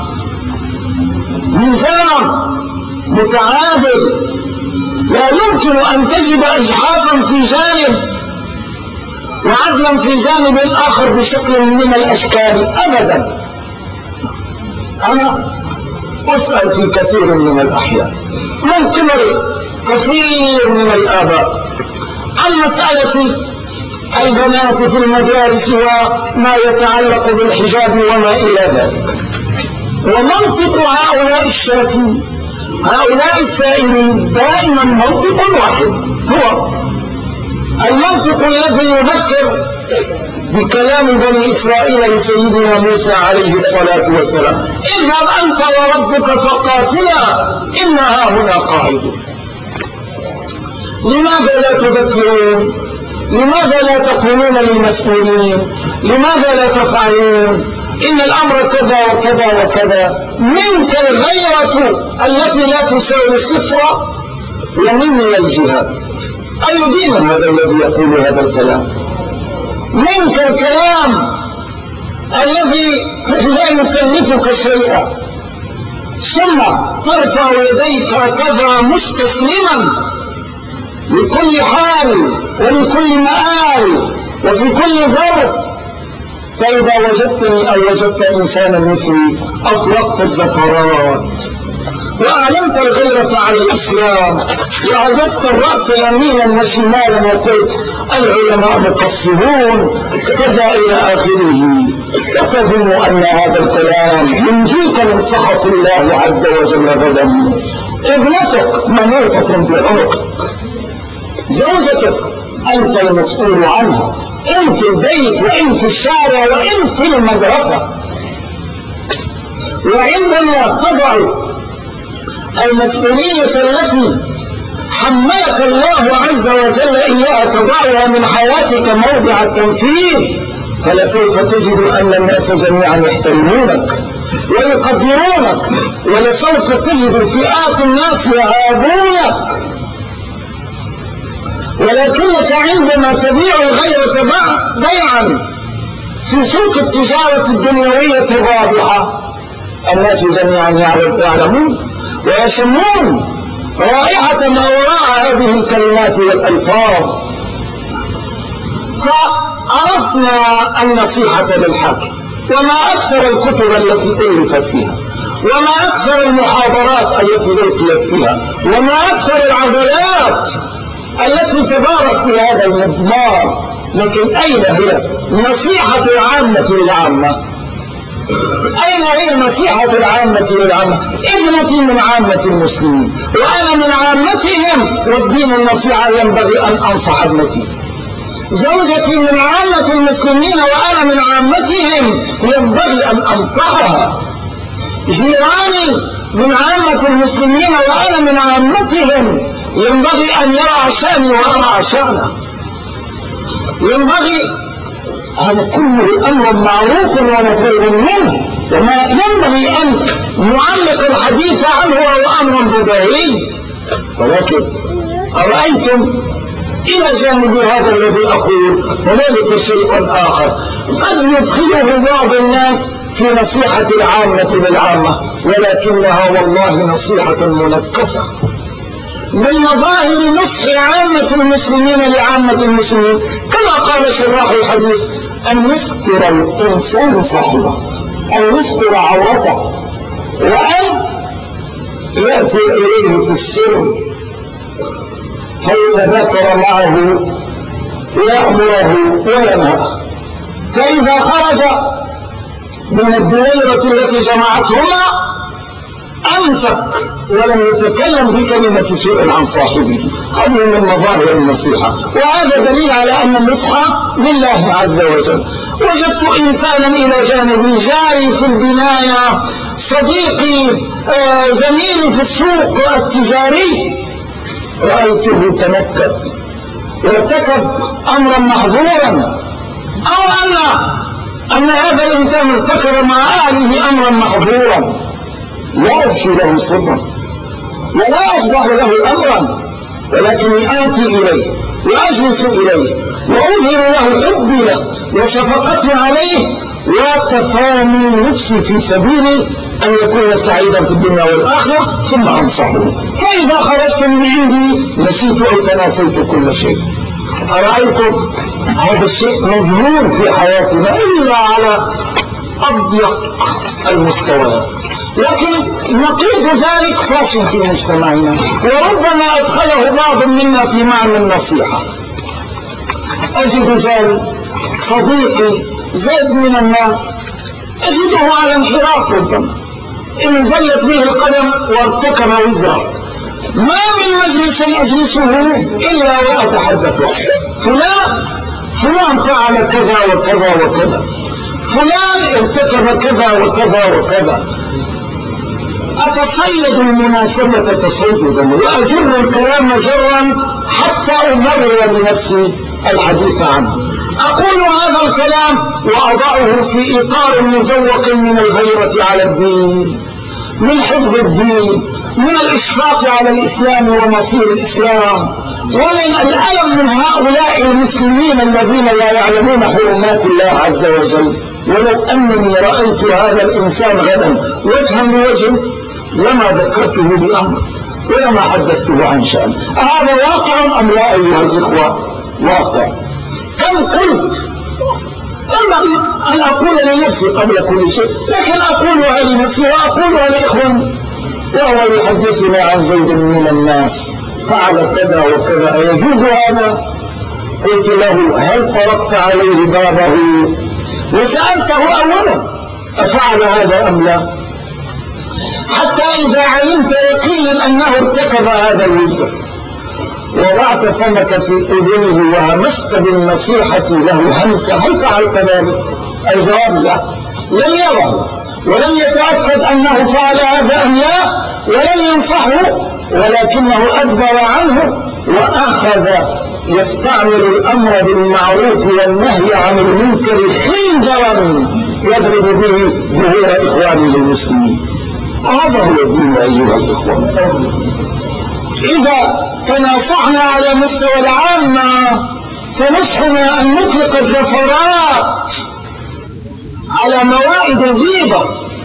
Speaker 1: ميزان متعادل لا يمكن أن تجد إجحافا في جانب وعدلا في جانب آخر بشكل من الأشكال أبدا. أنا أسأل في كثير من الأحيان من قبل كثير من الآباء عن مسألة البنات في المدارس وما يتعلق بالحجاب وما إلى ذلك، ومنطق هؤلاء الشاكين هؤلاء السائلين دائما منطق واحد، هو المنطق الذي يذكر بكلام بني إسرائيل لسيدنا موسى عليه الصلاة والسلام: اذهب أنت وربك فقاتلا إنها هنا قاعدون. لماذا لا تذكرون؟ لماذا لا تقولون للمسؤولين؟ لماذا لا تفعلون؟ إن الأمر كذا وكذا وكذا. منك الغيرة التي لا تساوي صفر، ومني الجهاد. أي دين هذا الذي يقول هذا الكلام؟ منك الكلام الذي لا يكلفك شيئا، ثم ترفع يديك هكذا مستسلما لكل حال ولكل مآل وفي كل ظرف. فإذا وجدتني أو وجدت إنسانا مثلي أطلقت الزفرات وأعلنت الغيرة على الإسلام وعجزت الرأس يمينا وشمالا وقلت العلماء مقصرون كذا إلى آخره، وتظن أن هذا الكلام ينجيك من سخط الله عز وجل غدا. ابنتك منوطة بعنقك، زوجتك أنت المسؤول عنها، إن في البيت وإن في الشارع وإن في المدرسة. وعندما تضع المسؤولية التي حملك الله عز وجل إياها تضعها من حياتك موضع التنفيذ، فلسوف تجد أن الناس جميعا يحترمونك ويقدرونك، ولسوف تجد فئات الناس يهابونك. ولكنك عندما تبيع الغيرة بيعا في سوق التجارة الدنيوية الرابحة، الناس جميعا يعلمون ويشمون رائحة ما وراء هذه الكلمات والألفاظ. فعرفنا النصيحة للحاكم، وما أكثر الكتب التي ألفت فيها، وما أكثر المحاضرات التي ألقيت فيها، وما أكثر العضلات التي تدارت في هذا المضمار. لكن أين هي نصيحة العامة للعامة؟ أين هي نصيحة العامة للعامة؟ ابنتي من عامة المسلمين وأنا من عامتهم، والدين النصيحة ينبغي أن أنصح ابنتي. زوجتي من عامة المسلمين وأنا من عامتهم، ينبغي أن أنصحها. جيراني من عامة المسلمين وأنا من عامتهم، ينبغي أن يرى شأني وأرى شأنه. ينبغي، هذا كله أمر معروف ومفروغ منه، وما ينبغي أن نعلق الحديث عنه هو أمر بديهي. ولكن أرأيتم إلى جانب هذا الذي أقول هنالك شيء آخر قد يدخله بعض الناس في نصيحة العامة للعامة، ولكنها والله نصيحة منكسة. من مظاهر نصح عامة المسلمين لعامة المسلمين كما قال شراح الحديث أن يستر الإنسان صاحبه، أن يستر عورته، وأن يأتي إليه في السر فيتذاكر معه ويأمره وينهاه. فإذا خرج من الدائرة التي جمعتهما أمسك ولم يتكلم بكلمة سوء عن صاحبه. هذه من مظاهر النصيحة، وهذا دليل على أن النصح لله عز وجل. وجدت إنسانا إلى جانبي، جاري في البناية، صديقي، زميلي في السوق التجاري، رأيته تنكب وارتكب أمرا محظورا، أو أن هذا الإنسان ارتكب مع أهله أمرا محظورا. لا أفشي له سرا ولا أفضح له أمرا، ولكني آتي إليه وأجلس إليه وأظهر له حبي له وشفقتي عليه وتفاني نفسي في سبيل أن يكون سعيدا في الدنيا والآخرة، ثم أنصحه. فإذا خرجت من عندي نسيت أو تناسيت كل شيء. أرأيتم هذا الشيء مظهور في حياتنا إلا على أضيق المستويات، لكن نقيض ذلك فاشل في مجتمعنا، وربما أدخله بعض منا في معنى النصيحة. أجد جاري صديقي زاد من الناس، أجده على انحراف، ربما إن زلت به القدم وارتكب وزرا، ما من مجلس أجلسه إلا وأتحدث فلان فعل كذا وكذا وكذا، فلان ارتكب كذا وكذا وكذا. أتصيد المناسبة تصيدا وأجر الكلام جرا حتى أمرر بنفسي الحديث عنه. أقول هذا الكلام وأضعه في إطار مزوق من الغيرة على الدين، من حفظ الدين، من الإشفاق على الإسلام ومصير الإسلام، ومن الألم من هؤلاء المسلمين الذين لا يعلمون حرمات الله عز وجل. ولو أنني رأيت هذا الإنسان غدا وجها لوجه لما ذكرته بأمر ولما حدثته عن شأن. هذا واقع أم لا أيها الإخوة؟ واقع. كم قلت ينبغي أن أقول لنفسي قبل كل شيء، لكن أقولها لنفسي وأقولها لإخواني. وهو يحدثنا عن زيد من الناس فعل كذا وكذا، أيجوز هذا؟ قلت له هل طرقت عليه بابه وسألته أولا أفعل هذا أم لا؟ حتى إذا علمت يقينا أنه ارتكب هذا الوزر وضعت فمك في أذنه وهمست بالنصيحة له همسة، هل فعلت ذلك؟ الجواب لا، لم يره ولم يتأكد أنه فعل هذا أم لا، ولم ينصحه، ولكنه أدبر عنه وأخذ يستعمل الأمر بالمعروف والنهي عن المنكر خنجرا يضرب به ظهور إخوانه المسلمين. هذا هو الدين أيها الإخوة. إذا تناصحنا على مستوى العامة فنصحنا أن نطلق الزفرات على موائد الغيبة،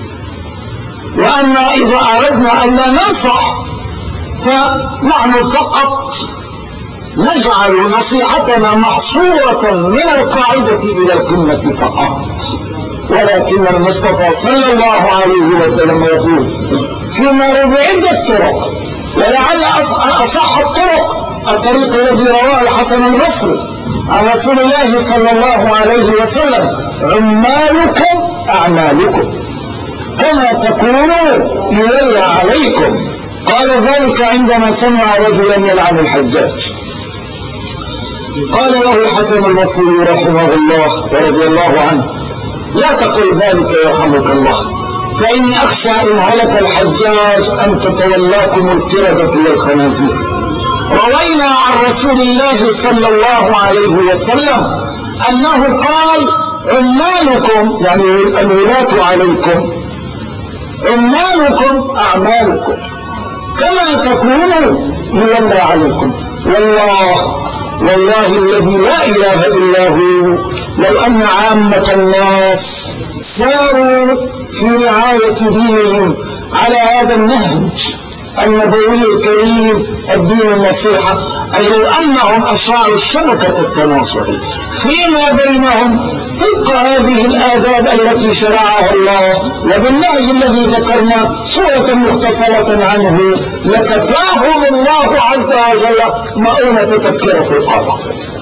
Speaker 1: وأما إذا أردنا أن لا ننصح فنحن فقط نجعل نصيحتنا محصورة من القاعدة إلى القمة فقط. ولكن المصطفى صلى الله عليه وسلم يقول فيما روى عدة طرق، ولعل أصح الطريق الذي رواه الحسن البصري عن رسول الله صلى الله عليه وسلم: عمالكم أعمالكم كما تكونوا يولى عليكم. قال ذلك عندما سمع رجلا يلعن الحجاج. قال له الحسن البصري رحمه الله ورضي الله عنه: لا تقل ذلك يرحمك الله، فإني أخشى إن هلك الحجاج أن تتولاكم القردة والخنازير. روينا عن رسول الله صلى الله عليه وسلم أنه قال: عمالكم يعني الولاة عليكم عمالكم أعمالكم كما تكونوا يولى عليكم. والله الذي لا إله إلا هو لو أن عامة الناس ساروا في رعاية دينهم على هذا النهج النبوي الكريم الدين النصيحة، أي لو أنهم أشاعوا الشبكة التناصح فيما بينهم طبق هذه الآداب التي شرعها الله وبالنهج الذي ذكرنا صورة مختصرة عنه، لكفاهم الله عز وجل مؤونة تذكرة القادة.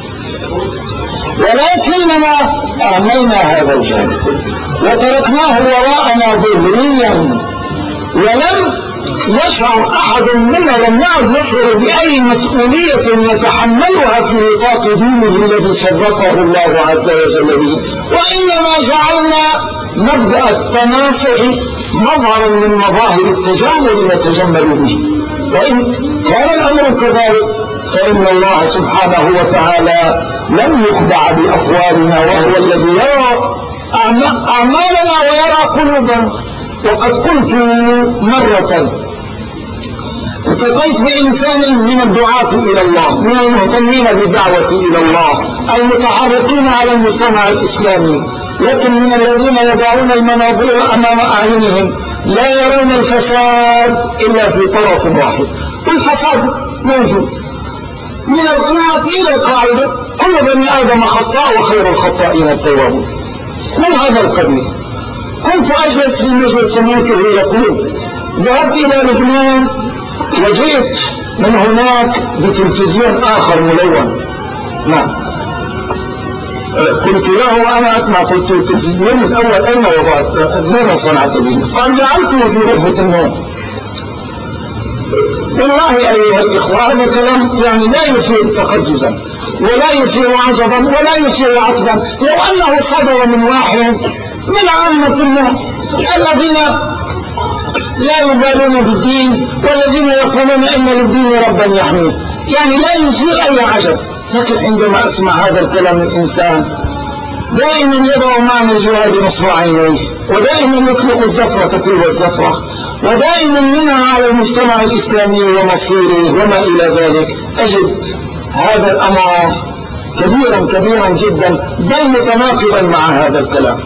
Speaker 1: ولكننا أهملنا هذا الجانب وتركناه وراءنا ظهريا، ولم يشعر أحد منا، لم يعد يشعر بأي مسؤولية يتحملها في نطاق دينه الذي شرفه الله عز وجل به، وإنما جعلنا مبدأ التناصح مظهرا من مظاهر التجمل نتجمل به. وإن كان الأمر كذلك فإن الله سبحانه وتعالى لم يخدع بأقوالنا، وهو الذي يرى أعمالنا ويرى قلوبنا. وقد قلت مرة: التقيت بإنسان من الدعاة إلى الله، من المهتمين بالدعوة إلى الله، المتحركين على المجتمع الإسلامي، لكن من الذين يضعون المناظير أمام أعينهم لا يرون الفساد إلا في طرف واحد، والفساد موجود من القمة إلى القاعدة: كل بني آدم خطاء وخير الخطائين التوابون. من هذا القبيل. كنت أجلس في مجلس سمعته يقول: ذهبت إلى لبنان وجئت من هناك بتلفزيون آخر ملون. نعم. قلت له وأنا أسمع، قلت: التلفزيون الأول أين وضعت؟ ماذا صنعت به؟ قال: جعلته في غرفة النوم. والله أيها الإخوة هذا كلام يعني لا يثير تقززا ولا يثير عجبا ولا يثير عتبا، لو أنه صدر من واحد من عامة الناس الذين لا يبالون بالدين والذين يقولون إن للدين ربا يحميه، يعني لا يثير أي عجب. لكن عندما أسمع هذا الكلام من إنسان دائما يضع معنى الجهاد نصب عينيه، ودائما يطلق الزفرة تلو الزفرة، ودائما منها على المجتمع الإسلامي ومصيره وما إلى ذلك، أجد هذا الأمر كبيرا جدا، بل متناقضا مع هذا الكلام.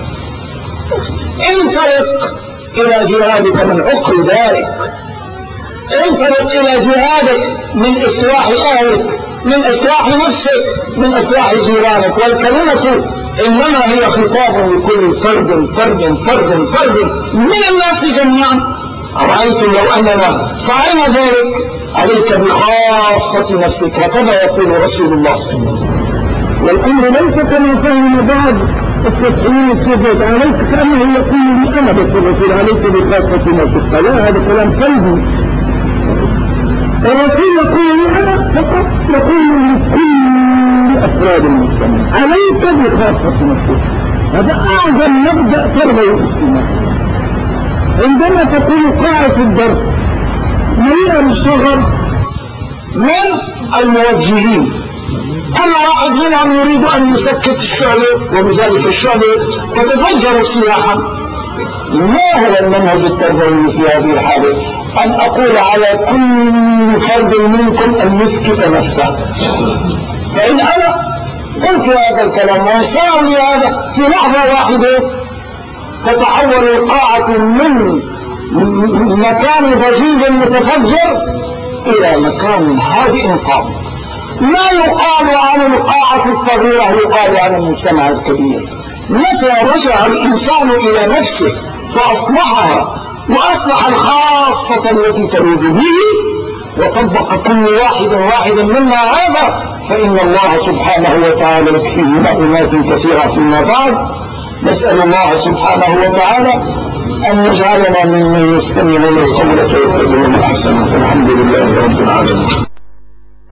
Speaker 1: انطلق إلى جهادك من عقر دارك، انطلق إلى جهادك من إصلاح أهلك، من إصلاح نفسك، من إصلاح جيرانك. والكلمة إنما هي خطاب لكل فرد من الناس جميعا. أرأيتم لو أننا فعلنا ذلك؟ عليك بخاصة نفسك، وكذا يقول رسول الله. والأمر ليس كما فهم بعض
Speaker 2: التسعين السجد عليك كأنه يقول لي أنا بس الرسول عليك بخاصة نفسك. لا، هذا كلام سلبي. الرسول يقول لي أنا فقط، يقول لكل أفراد المجتمع عليك بخاصة نفسك. هذا أعظم مبدأ تربية الإسلام. عندما تكون قاعدة الدرس مليئة بالشغب
Speaker 1: من الموجهين، كل واحد منهم يريد أن يسكت الشعلة، وبذلك الشعلة تتفجر سلاحا. ما هو المنهج التربوي في هذه الحالة؟ أن أقول على كل فرد منكم أن يسكت نفسه. فإن أنا قلت هذا الكلام وصار لي هذا في لحظة واحدة، تتحول القاعة من مكان ضجيج متفجر إلى مكان هادئ صامت. ما يقال عن القاعة الصغيرة يقال عن المجتمع الكبير. متى رجع الإنسان إلى نفسه فأصلحها وأصلح الخاصة التي تلوذ به وطبق كل واحد منا هذا، فإن الله سبحانه وتعالى يكفيه مؤونات كثيرة فيما بعد. نسأل الله سبحانه وتعالى أن يجعلنا ممن يستمعون القول فيتبعون أحسنه. الحمد لله رب العالمين.